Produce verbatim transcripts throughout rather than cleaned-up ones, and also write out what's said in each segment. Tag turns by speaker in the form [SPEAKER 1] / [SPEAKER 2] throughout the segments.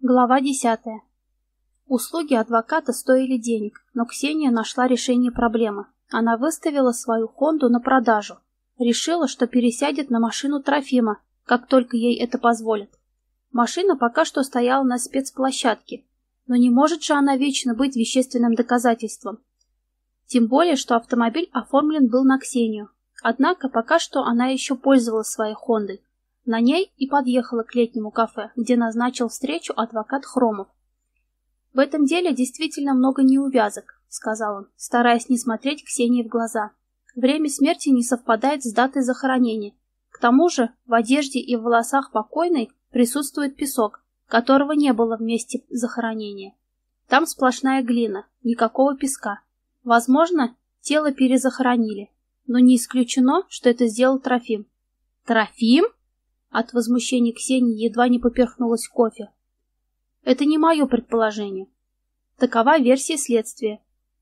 [SPEAKER 1] Глава десятая. Услуги адвоката стоили денег, но Ксения нашла решение проблемы. Она выставила свою Хонду на продажу. Решила, что пересядет на машину Трофима, как только ей это позволят. Машина пока что стояла на спецплощадке, но не может же она вечно быть вещественным доказательством. Тем более, что автомобиль оформлен был на Ксению. Однако пока что она еще пользовалась своей Хондой. На ней и подъехала к летнему кафе, где назначил встречу адвокат Хромов. «В этом деле действительно много неувязок», — сказал он, стараясь не смотреть Ксении в глаза. «Время смерти не совпадает с датой захоронения. К тому же в одежде и в волосах покойной присутствует песок, которого не было в месте захоронения. Там сплошная глина, никакого песка. Возможно, тело перезахоронили, но не исключено, что это сделал Трофим». «Трофим?» От возмущения Ксении едва не поперхнулась кофе. Это не мое предположение. Такова версия следствия.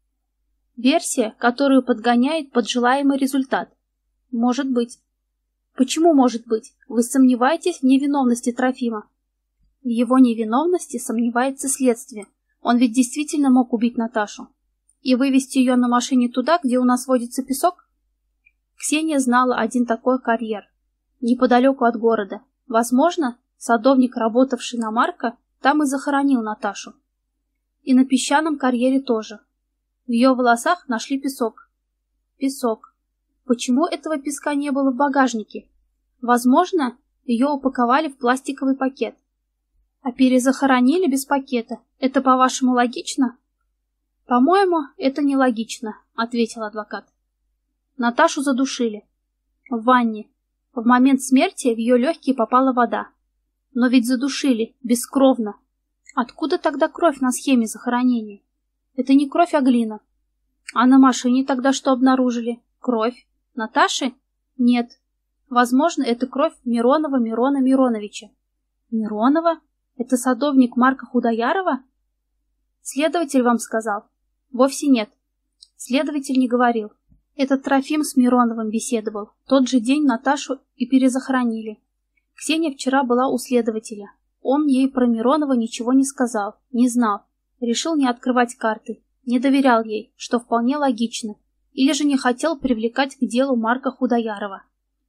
[SPEAKER 1] Версия, которую подгоняет под желаемый результат. Может быть. Почему может быть? Вы сомневаетесь в невиновности Трофима? В его невиновности сомневается следствие. Он ведь действительно мог убить Наташу. И вывезти ее на машине туда, где у нас водится песок? Ксения знала один такой карьер. Неподалеку от города. Возможно, садовник, работавший на Марка, там и захоронил Наташу. И на песчаном карьере тоже. В ее волосах нашли песок. Песок. Почему этого песка не было в багажнике? Возможно, ее упаковали в пластиковый пакет. А перезахоронили без пакета. Это, по-вашему, логично? По-моему, это нелогично, ответил адвокат. Наташу задушили. В ванне. В момент смерти в ее легкие попала вода. Но ведь задушили, бескровно. Откуда тогда кровь на схеме захоронения? Это не кровь, а глина. А на машине тогда что обнаружили? Кровь. Наташи? Нет. Возможно, это кровь Миронова Мирона Мироновича. Миронова? Это садовник Марка Худоярова? Следователь вам сказал? Вовсе нет. Следователь не говорил. Этот Трофим с Мироновым беседовал. Тот же день Наташу и перезахоронили. Ксения вчера была у следователя. Он ей про Миронова ничего не сказал, не знал. Решил не открывать карты. Не доверял ей, что вполне логично. Или же не хотел привлекать к делу Марка Худоярова.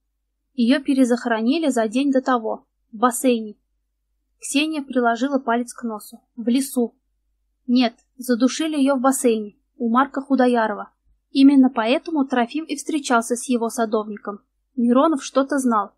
[SPEAKER 1] Ее перезахоронили за день до того, в бассейне. Ксения приложила палец к носу. В лесу. Нет, задушили ее в бассейне, у Марка Худоярова. Именно поэтому Трофим и встречался с его садовником. Миронов что-то знал.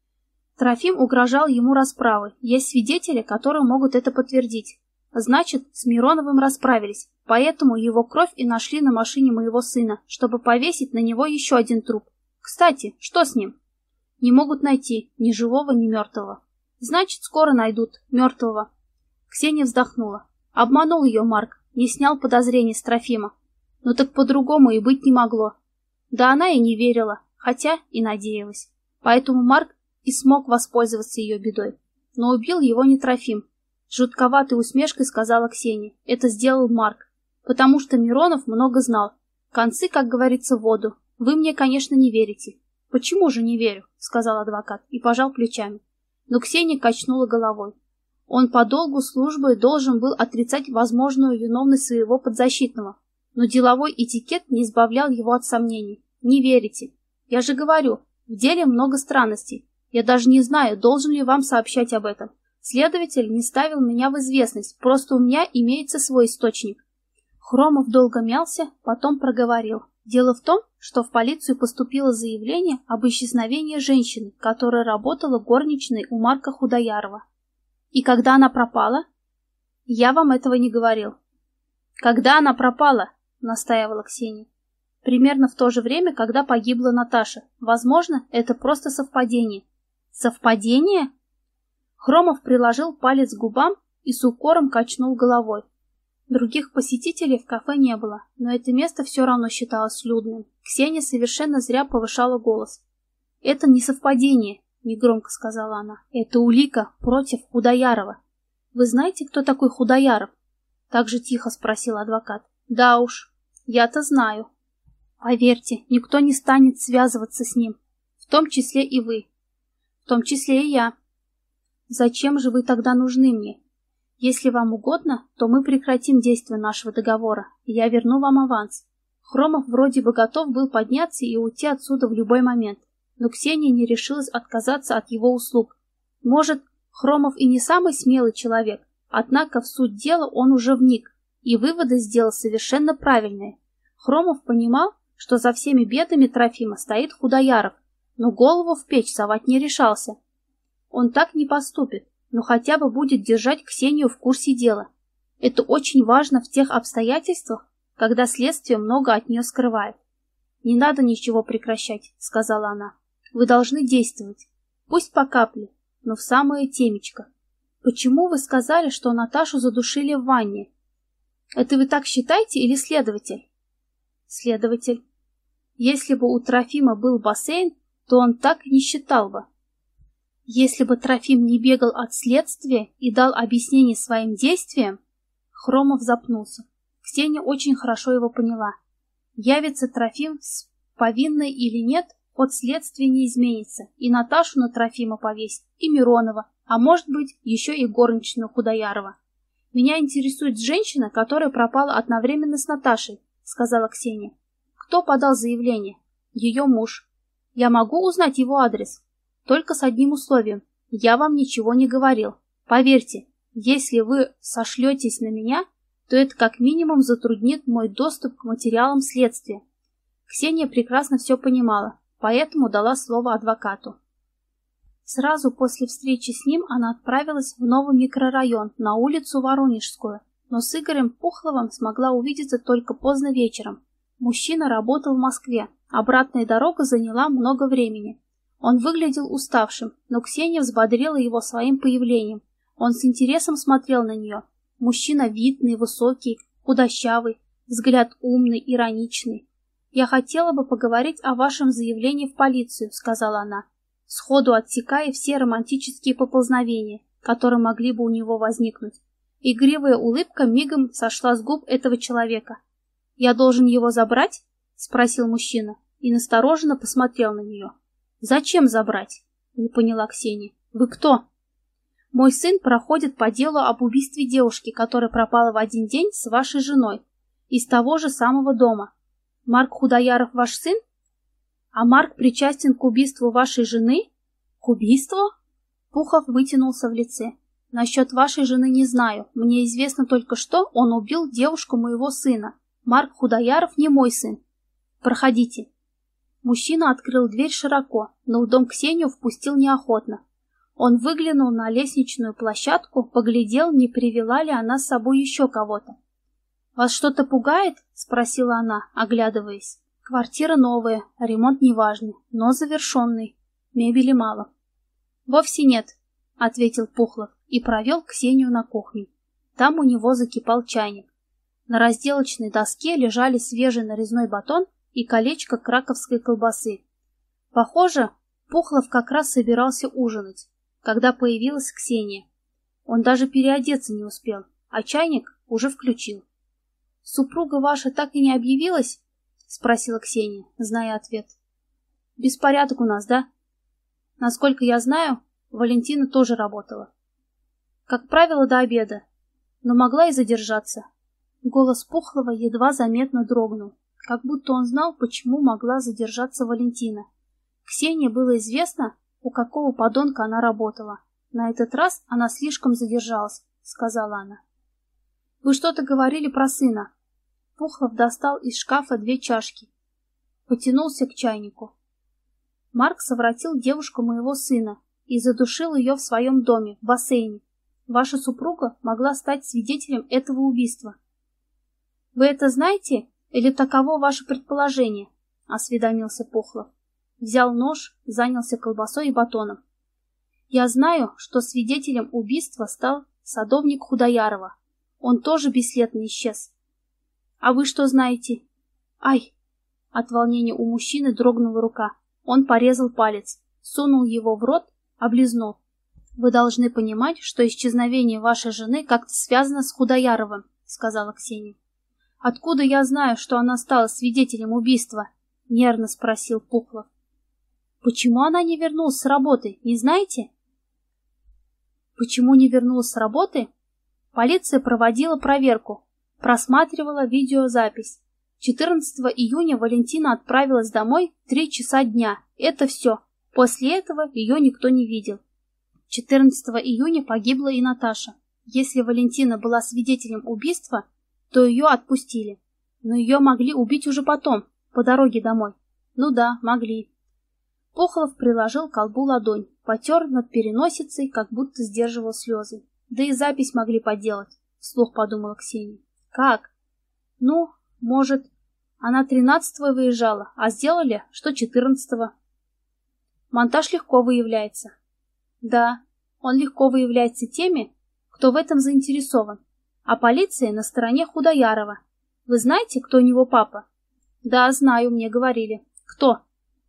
[SPEAKER 1] Трофим угрожал ему расправой. Есть свидетели, которые могут это подтвердить. Значит, с Мироновым расправились, поэтому его кровь и нашли на машине моего сына, чтобы повесить на него еще один труп. Кстати, что с ним? Не могут найти ни живого, ни мертвого. Значит, скоро найдут мертвого. Ксения вздохнула. Обманул ее Марк, не снял подозрений с Трофима. Но так по-другому и быть не могло. Да она и не верила, хотя и надеялась. Поэтому Марк и смог воспользоваться ее бедой. Но убил его не Трофим. С жутковатой усмешкой сказала Ксения. Это сделал Марк. Потому что Миронов много знал. Концы, как говорится, в воду. Вы мне, конечно, не верите. Почему же не верю? Сказал адвокат и пожал плечами. Но Ксения качнула головой. Он по долгу службы должен был отрицать возможную виновность своего подзащитного. Но деловой этикет не избавлял его от сомнений. Не верите. Я же говорю, в деле много странностей. Я даже не знаю, должен ли вам сообщать об этом. Следователь не ставил меня в известность, просто у меня имеется свой источник. Хромов долго мялся, потом проговорил. Дело в том, что в полицию поступило заявление об исчезновении женщины, которая работала горничной у Марка Худоярова. И когда она пропала? Я вам этого не говорил. Когда она пропала? Настаивала Ксения. Примерно в то же время, когда погибла Наташа. Возможно, это просто совпадение. Совпадение? Хромов приложил палец к губам и с укором качнул головой. Других посетителей в кафе не было, но это место все равно считалось людным. Ксения совершенно зря повышала голос. «Это не совпадение», — негромко сказала она. «Это улика против Худоярова». «Вы знаете, кто такой Худояров?» Так же тихо спросил адвокат. «Да уж, я-то знаю. Поверьте, никто не станет связываться с ним, в том числе и вы, в том числе и я. Зачем же вы тогда нужны мне? Если вам угодно, то мы прекратим действие нашего договора, и я верну вам аванс. Хромов вроде бы готов был подняться и уйти отсюда в любой момент, но Ксения не решилась отказаться от его услуг. Может, Хромов и не самый смелый человек, однако в суть дела он уже вник, и выводы сделал совершенно правильные. Хромов понимал, что за всеми бедами Трофима стоит Худояров, но голову в печь совать не решался. Он так не поступит, но хотя бы будет держать Ксению в курсе дела. Это очень важно в тех обстоятельствах, когда следствие много от нее скрывает. «Не надо ничего прекращать», — сказала она. «Вы должны действовать. Пусть по капле, но в самое темечко. Почему вы сказали, что Наташу задушили в ванне? Это вы так считаете или следователь?» «Следователь. Если бы у Трофима был бассейн, то он так не считал бы. Если бы Трофим не бегал от следствия и дал объяснение своим действиям...» Хромов запнулся. Ксения очень хорошо его поняла. Явится Трофим с повинной или нет, ход следствия не изменится, и Наташу на Трофима повесит, и Миронова, а может быть, еще и горничную Худоярова. «Меня интересует женщина, которая пропала одновременно с Наташей», — сказала Ксения. «Кто подал заявление?» «Ее муж. Я могу узнать его адрес?» «Только с одним условием. Я вам ничего не говорил. Поверьте, если вы сошлетесь на меня, то это как минимум затруднит мой доступ к материалам следствия». Ксения прекрасно все понимала, поэтому дала слово адвокату. Сразу после встречи с ним она отправилась в новый микрорайон, на улицу Воронежскую, но с Игорем Пухловым смогла увидеться только поздно вечером. Мужчина работал в Москве, обратная дорога заняла много времени. Он выглядел уставшим, но Ксения взбодрила его своим появлением. Он с интересом смотрел на нее. Мужчина видный, высокий, худощавый, взгляд умный, ироничный. «Я хотела бы поговорить о вашем заявлении в полицию», — сказала она, сходу отсекая все романтические поползновения, которые могли бы у него возникнуть. Игривая улыбка мигом сошла с губ этого человека. «Я должен его забрать?» — спросил мужчина и настороженно посмотрел на нее. «Зачем забрать?» — не поняла Ксения. «Вы кто?» «Мой сын проходит по делу об убийстве девушки, которая пропала в один день с вашей женой, из того же самого дома. Марк Худояров ваш сын? А Марк причастен к убийству вашей жены?» «К убийству?» Пухов вытянулся в лице. «Насчет вашей жены не знаю. Мне известно только, что он убил девушку моего сына. Марк Худояров не мой сын. Проходите». Мужчина открыл дверь широко, но в дом Ксению впустил неохотно. Он выглянул на лестничную площадку, поглядел, не привела ли она с собой еще кого-то. «Вас что-то пугает?» — спросила она, оглядываясь. «Квартира новая, ремонт неважный, но завершенный. Мебели мало». «Вовсе нет», — ответил Пухлов и провел Ксению на кухню. Там у него закипал чайник. На разделочной доске лежали свежий нарезной батон и колечко краковской колбасы. Похоже, Пухлов как раз собирался ужинать, когда появилась Ксения. Он даже переодеться не успел, а чайник уже включил. «Супруга ваша так и не объявилась?» — спросила Ксения, зная ответ. «Беспорядок у нас, да?» «Насколько я знаю, Валентина тоже работала. Как правило, до обеда, но могла и задержаться». Голос Пухлова едва заметно дрогнул, как будто он знал, почему могла задержаться Валентина. Ксении было известно, у какого подонка она работала. «На этот раз она слишком задержалась», — сказала она. «Вы что-то говорили про сына». Пухлов достал из шкафа две чашки. Потянулся к чайнику. «Марк совратил девушку моего сына и задушил ее в своем доме, в бассейне. Ваша супруга могла стать свидетелем этого убийства». «Вы это знаете, или таково ваше предположение?» — осведомился Пухлов. Взял нож, занялся колбасой и батоном. «Я знаю, что свидетелем убийства стал садовник Худоярова. Он тоже бесследно исчез. А вы что знаете?» «Ай!» От волнения у мужчины дрогнула рука. Он порезал палец, сунул его в рот, облизнул. «Вы должны понимать, что исчезновение вашей жены как-то связано с Худояровым», — сказала Ксения. «Откуда я знаю, что она стала свидетелем убийства?» — нервно спросил Пухлов. «Почему она не вернулась с работы, не знаете?» «Почему не вернулась с работы?» Полиция проводила проверку, просматривала видеозапись. четырнадцатого июня Валентина отправилась домой в три часа дня. Это все. После этого ее никто не видел. четырнадцатого июня погибла и Наташа. Если Валентина была свидетелем убийства, то ее отпустили. Но ее могли убить уже потом, по дороге домой. Ну да, могли. Пухлов приложил к колбу ладонь, потер над переносицей, как будто сдерживал слезы. Да и запись могли поделать, вслух подумала Ксения. Как? Ну, может, она тринадцатого выезжала, а сделали, что четырнадцатого. Монтаж легко выявляется. Да, он легко выявляется теми, кто в этом заинтересован. А полиция на стороне Худоярова. Вы знаете, кто у него папа? Да, знаю, мне говорили. Кто?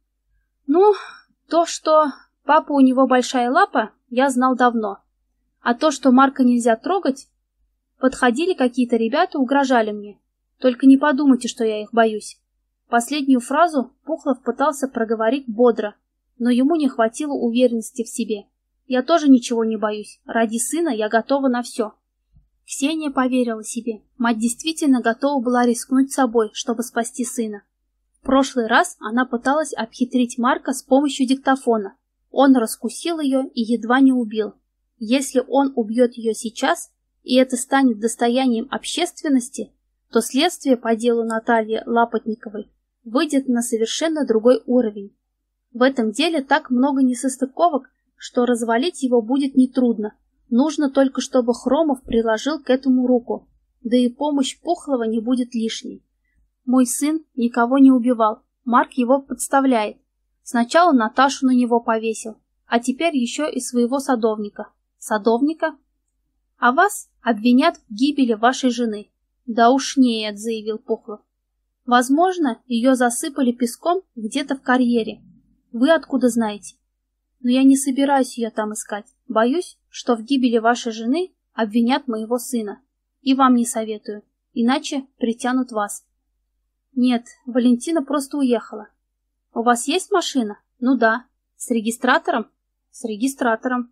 [SPEAKER 1] Ну, то, что папа у него большая лапа, я знал давно. А то, что Марка нельзя трогать, подходили какие-то ребята, угрожали мне. Только не подумайте, что я их боюсь. Последнюю фразу Пухлов пытался проговорить бодро, но ему не хватило уверенности в себе. Я тоже ничего не боюсь. Ради сына я готова на все. Ксения поверила себе. Мать действительно готова была рискнуть собой, чтобы спасти сына. В прошлый раз она пыталась обхитрить Марка с помощью диктофона. Он раскусил ее и едва не убил. Если он убьет ее сейчас, и это станет достоянием общественности, то следствие по делу Натальи Лапотниковой выйдет на совершенно другой уровень. В этом деле так много несостыковок, что развалить его будет нетрудно. Нужно только, чтобы Хромов приложил к этому руку, да и помощь Пухлова не будет лишней. Мой сын никого не убивал, Марк его подставляет. Сначала Наташу на него повесил, а теперь еще и своего садовника. Садовника? А вас обвинят в гибели вашей жены. Да уж нет, заявил Пухлов. Возможно, ее засыпали песком где-то в карьере. Вы откуда знаете? Но я не собираюсь ее там искать. Боюсь, что в гибели вашей жены обвинят моего сына. И вам не советую, иначе притянут вас. Нет, Валентина просто уехала. У вас есть машина? Ну да. С регистратором? С регистратором.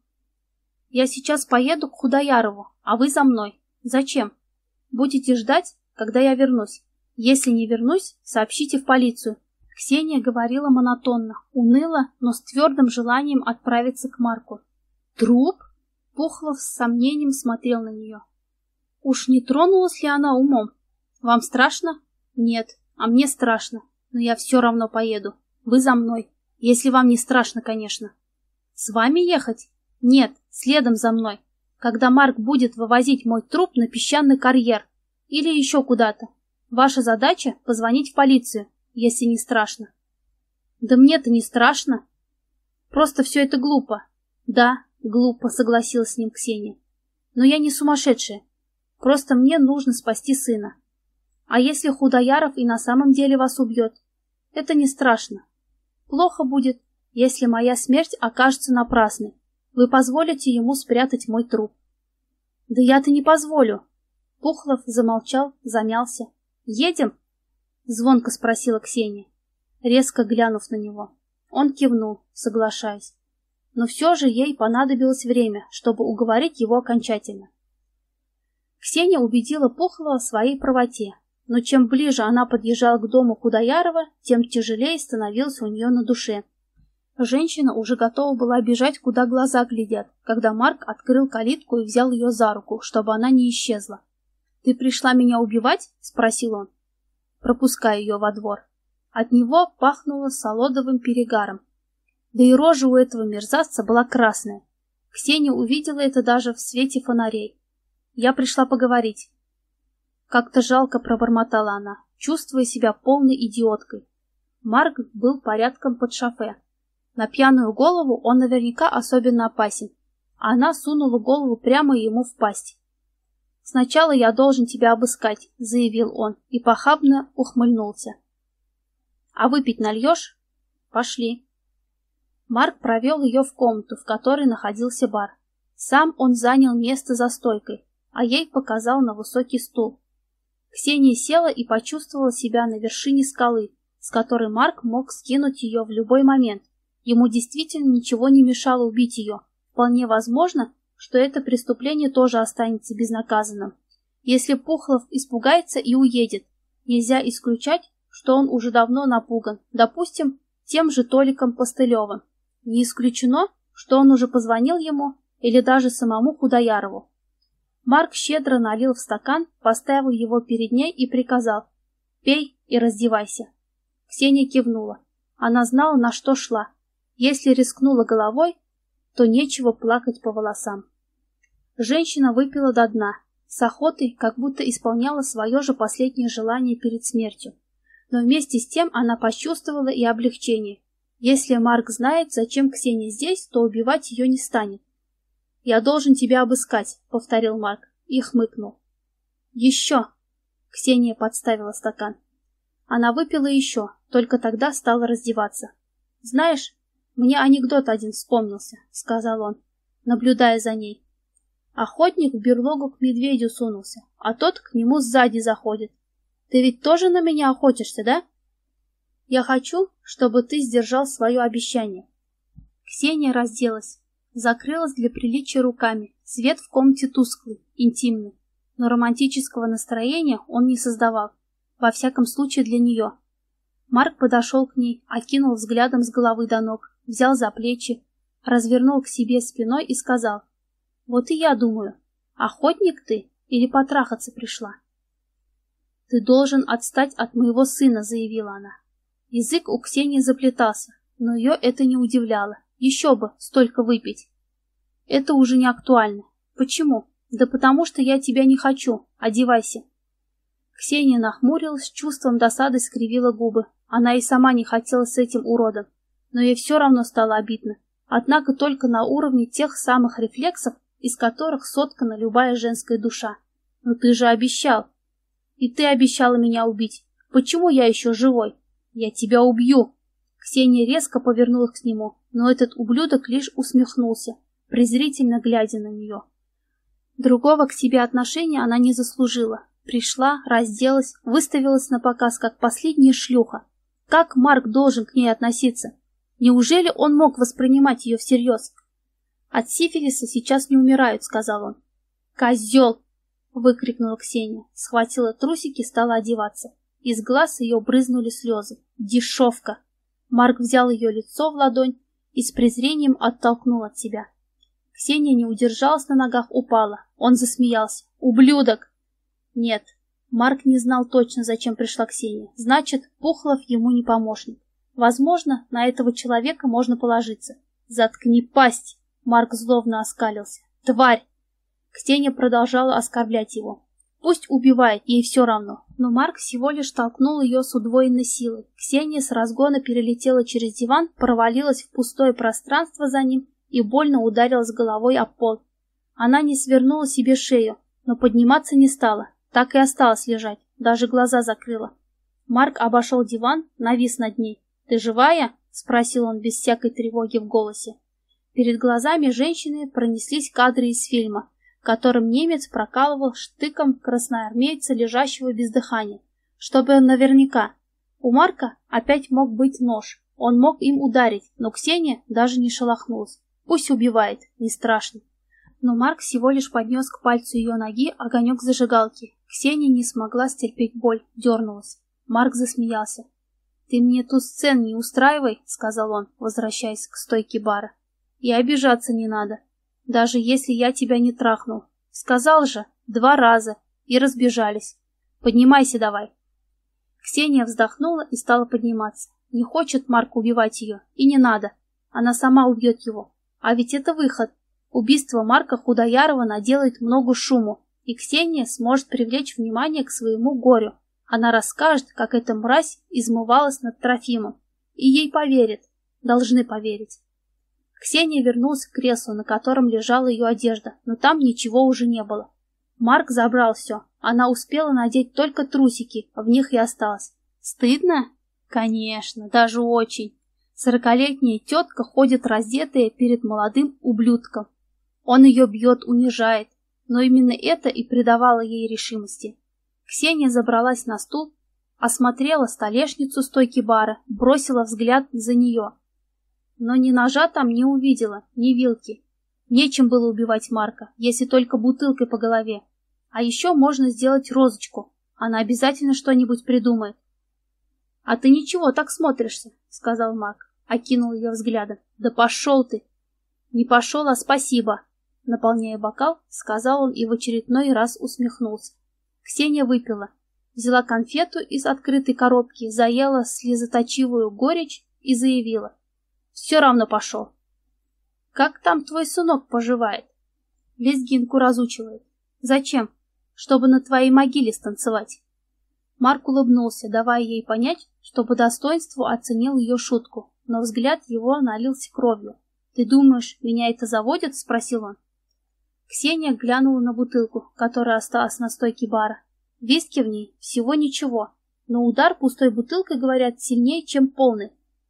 [SPEAKER 1] Я сейчас поеду к Худоярову, а вы за мной. Зачем? Будете ждать, когда я вернусь. Если не вернусь, сообщите в полицию. Ксения говорила монотонно, уныло, но с твердым желанием отправиться к Марку. Труп? Пухлов с сомнением смотрел на нее. Уж не тронулась ли она умом? Вам страшно? Нет, а мне страшно, но я все равно поеду. Вы за мной, если вам не страшно, конечно. С вами ехать? Нет, следом за мной. Когда Марк будет вывозить мой труп на песчаный карьер или еще куда-то. Ваша задача — позвонить в полицию, если не страшно. Да мне-то не страшно. Просто все это глупо. Да, глупо, согласилась с ним Ксения. Но я не сумасшедшая. Просто мне нужно спасти сына. А если Худояров и на самом деле вас убьет? Это не страшно. Плохо будет, если моя смерть окажется напрасной. Вы позволите ему спрятать мой труп. Да я-то не позволю. Пухлов замолчал, замялся. Едем? Звонко спросила Ксения, резко глянув на него. Он кивнул, соглашаясь. Но все же ей понадобилось время, чтобы уговорить его окончательно. Ксения убедила Пухлова в своей правоте, но чем ближе она подъезжала к дому Худоярова, тем тяжелее становилось у нее на душе. Женщина уже готова была бежать, куда глаза глядят, когда Марк открыл калитку и взял ее за руку, чтобы она не исчезла. «Ты пришла меня убивать?» — спросил он, пропуская ее во двор. От него пахнуло солодовым перегаром. Да и рожа у этого мерзавца была красная. Ксения увидела это даже в свете фонарей. «Я пришла поговорить». Как-то жалко пробормотала она, чувствуя себя полной идиоткой. Марк был порядком под шофе. На пьяную голову он наверняка особенно опасен, а она сунула голову прямо ему в пасть. «Сначала я должен тебя обыскать», — заявил он и похабно ухмыльнулся. «А выпить нальешь? Пошли». Марк провел ее в комнату, в которой находился бар. Сам он занял место за стойкой, а ей показал на высокий стул. Ксения села и почувствовала себя на вершине скалы, с которой Марк мог скинуть ее в любой момент. Ему действительно ничего не мешало убить ее. Вполне возможно, что это преступление тоже останется безнаказанным. Если Пухлов испугается и уедет, нельзя исключать, что он уже давно напуган, допустим, тем же Толиком Постылевым. Не исключено, что он уже позвонил ему или даже самому Худоярову. Марк щедро налил в стакан, поставил его перед ней и приказал: «Пей и раздевайся». Ксения кивнула. Она знала, на что шла. Если рискнула головой, то нечего плакать по волосам. Женщина выпила до дна, с охотой, как будто исполняла свое же последнее желание перед смертью. Но вместе с тем она почувствовала и облегчение. Если Марк знает, зачем Ксения здесь, то убивать ее не станет. «Я должен тебя обыскать», — повторил Марк и хмыкнул. «Еще!» — Ксения подставила стакан. Она выпила еще, только тогда стала раздеваться. «Знаешь, мне анекдот один вспомнился», — сказал он, наблюдая за ней. Охотник в берлогу к медведю сунулся, а тот к нему сзади заходит. «Ты ведь тоже на меня охотишься, да?» «Я хочу, чтобы ты сдержал свое обещание». Ксения разделась, закрылась для приличия руками. Свет в комнате тусклый, интимный, но романтического настроения он не создавал, во всяком случае для нее. Марк подошел к ней, окинул взглядом с головы до ног, взял за плечи, развернул к себе спиной и сказал: «Вот и я думаю, охотник ты или потрахаться пришла?» «Ты должен отстать от моего сына», — заявила она. Язык у Ксении заплетался, но ее это не удивляло. Еще бы, столько выпить. «Это уже не актуально. Почему?» «Да потому что я тебя не хочу. Одевайся». Ксения нахмурилась, с чувством досады скривила губы. Она и сама не хотела с этим уродом, но ей все равно стало обидно. Однако только на уровне тех самых рефлексов, из которых соткана любая женская душа. «Но ты же обещал!» «И ты обещала меня убить. Почему я еще живой?» «Я тебя убью!» Ксения резко повернулась к нему, но этот ублюдок лишь усмехнулся, презрительно глядя на нее. Другого к себе отношения она не заслужила. Пришла, разделась, выставилась на показ, как последняя шлюха. Как Марк должен к ней относиться? Неужели он мог воспринимать ее всерьез? «От сифилиса сейчас не умирают», — сказал он. «Козел!» — выкрикнула Ксения, схватила трусики и стала одеваться. Из глаз ее брызнули слезы. «Дешевка!» Марк взял ее лицо в ладонь и с презрением оттолкнул от себя. Ксения не удержалась на ногах, упала. Он засмеялся. «Ублюдок!» Нет, Марк не знал точно, зачем пришла Ксения. Значит, Пухлов ему не помощник. Возможно, на этого человека можно положиться. «Заткни пасть!» Марк злобно оскалился. «Тварь!» Ксения продолжала оскорблять его. Пусть убивает, ей все равно. Но Марк всего лишь толкнул ее с удвоенной силой. Ксения с разгона перелетела через диван, провалилась в пустое пространство за ним и больно ударилась головой об пол. Она не свернула себе шею, но подниматься не стала, так и осталась лежать, даже глаза закрыла. Марк обошел диван, навис над ней. «Ты живая?» — спросил он без всякой тревоги в голосе. Перед глазами женщины пронеслись кадры из фильма, в котором немец прокалывал штыком красноармейца, лежащего без дыхания, чтобы наверняка. У Марка опять мог быть нож, он мог им ударить, но Ксения даже не шелохнулась. Пусть убивает, не страшно. Но Марк всего лишь поднес к пальцу ее ноги огонек зажигалки. Ксения не смогла стерпеть боль, дернулась. Марк засмеялся. «Ты мне ту сцену не устраивай», — сказал он, возвращаясь к стойке бара. «И обижаться не надо, даже если я тебя не трахнул. Сказал же, два раза, и разбежались. Поднимайся давай». Ксения вздохнула и стала подниматься. Не хочет Марк убивать ее, и не надо. Она сама убьет его. А ведь это выход. Убийство Марка Худоярова наделает много шуму, и Ксения сможет привлечь внимание к своему горю. Она расскажет, как эта мразь измывалась над Трофимом. И ей поверят. Должны поверить. Ксения вернулась к креслу, на котором лежала ее одежда, но там ничего уже не было. Марк забрал все. Она успела надеть только трусики, а в них и осталась. Стыдно? Конечно, даже очень. Сорокалетняя тетка ходит раздетая перед молодым ублюдком. Он ее бьет, унижает, но именно это и придавало ей решимости. Ксения забралась на стул, осмотрела столешницу стойки бара, бросила взгляд за нее. Но ни ножа там не увидела, ни вилки. Нечем было убивать Марка, если только бутылкой по голове. А еще можно сделать розочку. Она обязательно что-нибудь придумает. — А ты ничего так смотришься, — сказал Марк, окинул ее взглядом. — Да пошел ты! — Не пошел, а спасибо, — наполняя бокал, сказал он и в очередной раз усмехнулся. Ксения выпила, взяла конфету из открытой коробки, заела слезоточивую горечь и заявила. — Все равно пошел. — Как там твой сынок поживает? Лезгинку разучивает. — Зачем? Чтобы на твоей могиле станцевать. Марк улыбнулся, давая ей понять, что по достоинству оценил ее шутку, но взгляд его налился кровью. — Ты думаешь, меня это заводит? — спросил он. Ксения глянула на бутылку, которая осталась на стойке бара. Виски в ней всего ничего, но удар пустой бутылкой, говорят, сильнее, чем полный.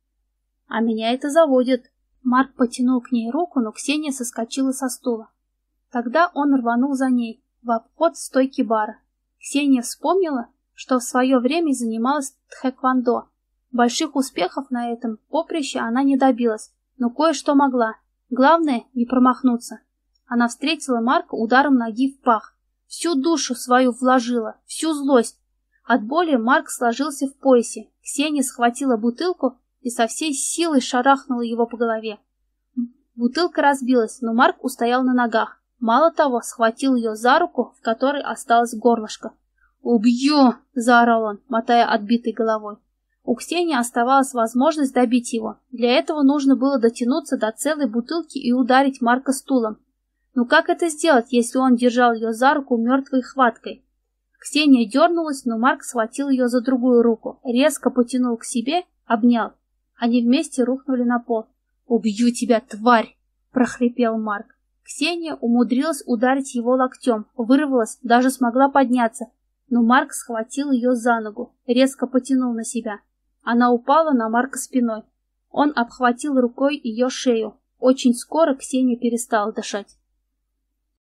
[SPEAKER 1] — А меня это заводит. Марк потянул к ней руку, но Ксения соскочила со стула. Тогда он рванул за ней, в обход стойки бара. Ксения вспомнила, что в свое время занималась тхэквондо. Больших успехов на этом поприще она не добилась, но кое-что могла. Главное — не промахнуться. Она встретила Марка ударом ноги в пах. Всю душу свою вложила, всю злость. От боли Марк сложился в поясе. Ксения схватила бутылку и со всей силой шарахнула его по голове. Бутылка разбилась, но Марк устоял на ногах. Мало того, схватил ее за руку, в которой осталось горлышко. «Убью!» — заорал он, мотая отбитой головой. У Ксении оставалась возможность добить его. Для этого нужно было дотянуться до целой бутылки и ударить Марка стулом. Но как это сделать, если он держал ее за руку мертвой хваткой? Ксения дернулась, но Марк схватил ее за другую руку, резко потянул к себе, обнял. Они вместе рухнули на пол. «Убью тебя, тварь!» — прохрипел Марк. Ксения умудрилась ударить его локтем, вырвалась, даже смогла подняться, но Марк схватил ее за ногу, резко потянул на себя. Она упала на Марка спиной. Он обхватил рукой ее шею. Очень скоро Ксения перестала дышать.